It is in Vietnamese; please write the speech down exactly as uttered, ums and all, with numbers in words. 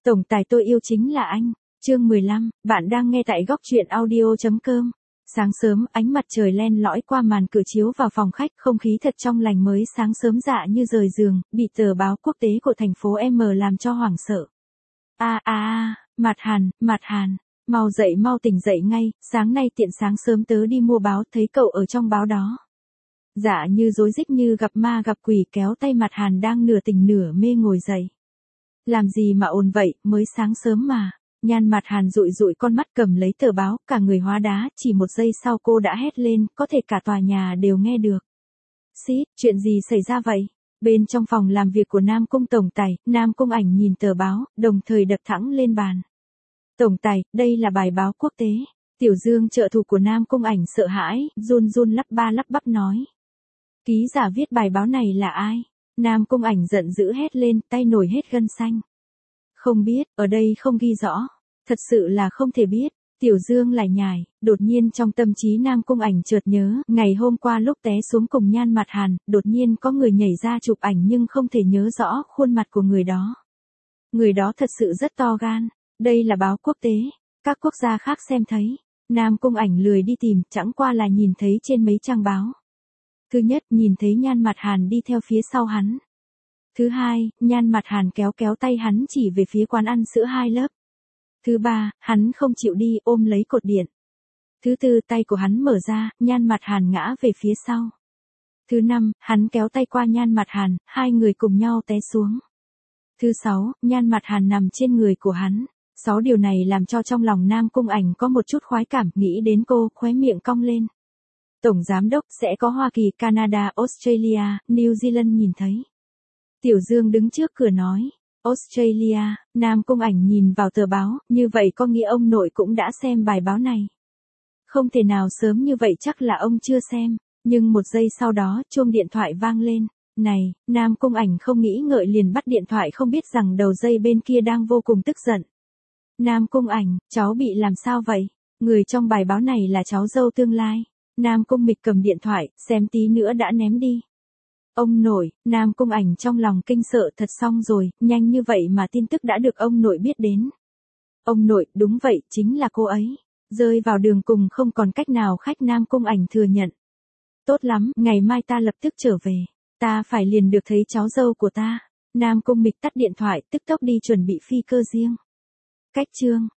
Tổng tài tôi yêu chính là anh. Chương mười lăm, bạn đang nghe tại góc truyện audio chấm com. Sáng sớm, ánh mặt trời len lỏi qua màn cửa chiếu vào phòng khách, không khí thật trong lành mới sáng sớm dạ như rời giường, bị tờ báo quốc tế của thành phố M làm cho hoảng sợ. A a a, Mạt Hàn, Mạt Hàn, mau dậy mau tỉnh dậy ngay, sáng nay tiện sáng sớm tớ đi mua báo, thấy cậu ở trong báo đó. Dạ như rối rít như gặp ma gặp quỷ, kéo tay Mạt Hàn đang nửa tỉnh nửa mê ngồi dậy. Làm gì mà ồn vậy, mới sáng sớm mà. Nhan Mạt Hàn dụi dụi con mắt cầm lấy tờ báo, cả người hóa đá, chỉ một giây sau cô đã hét lên, có thể cả tòa nhà đều nghe được. Xít, chuyện gì xảy ra vậy? Bên trong phòng làm việc của Nam Cung Tổng Tài, Nam Cung Ảnh nhìn tờ báo, đồng thời đập thẳng lên bàn. Tổng Tài, đây là bài báo quốc tế. Tiểu Dương trợ thủ của Nam Cung Ảnh sợ hãi, run run lắp ba lắp bắp nói. Ký giả viết bài báo này là ai? Nam Cung Ảnh giận dữ hét lên, tay nổi hết gân xanh. Không biết, ở đây không ghi rõ. Thật sự là không thể biết. Tiểu Dương lại nhải, đột nhiên trong tâm trí Nam Cung Ảnh chợt nhớ, ngày hôm qua lúc té xuống cùng Nhan Mạt Hàn, đột nhiên có người nhảy ra chụp ảnh nhưng không thể nhớ rõ khuôn mặt của người đó. Người đó thật sự rất to gan. Đây là báo quốc tế, các quốc gia khác xem thấy. Nam Cung Ảnh lười đi tìm, chẳng qua là nhìn thấy trên mấy trang báo. Thứ nhất, nhìn thấy Nhan Mạt Hàn đi theo phía sau hắn. Thứ hai, Nhan Mạt Hàn kéo kéo tay hắn chỉ về phía quán ăn sữa hai lớp. Thứ ba, hắn không chịu đi, ôm lấy cột điện. Thứ tư, tay của hắn mở ra, Nhan Mạt Hàn ngã về phía sau. Thứ năm, hắn kéo tay qua Nhan Mạt Hàn, hai người cùng nhau té xuống. Thứ sáu, Nhan Mạt Hàn nằm trên người của hắn. Sáu điều này làm cho trong lòng Nam Cung Ảnh có một chút khoái cảm, nghĩ đến cô, khóe miệng cong lên. Tổng giám đốc sẽ có Hoa Kỳ, Canada, Australia, New Zealand nhìn thấy. Tiểu Dương đứng trước cửa nói. Australia, Nam Cung Ảnh nhìn vào tờ báo, như vậy có nghĩa ông nội cũng đã xem bài báo này. Không thể nào sớm như vậy, chắc là ông chưa xem, nhưng một giây sau đó, chuông điện thoại vang lên. Này, Nam Cung Ảnh không nghĩ ngợi liền bắt điện thoại, không biết rằng đầu dây bên kia đang vô cùng tức giận. Nam Cung Ảnh, cháu bị làm sao vậy? Người trong bài báo này là cháu dâu tương lai. Nam Cung Mịch cầm điện thoại, xem tí nữa đã ném đi. Ông nội, Nam Cung Ảnh trong lòng kinh sợ, thật xong rồi, nhanh như vậy mà tin tức đã được ông nội biết đến. Ông nội, đúng vậy, chính là cô ấy. Rơi vào đường cùng không còn cách nào, khách Nam Cung Ảnh thừa nhận. Tốt lắm, ngày mai ta lập tức trở về. Ta phải liền được thấy cháu dâu của ta. Nam Cung Mịch tắt điện thoại, tức tốc đi chuẩn bị phi cơ riêng. Cách chương.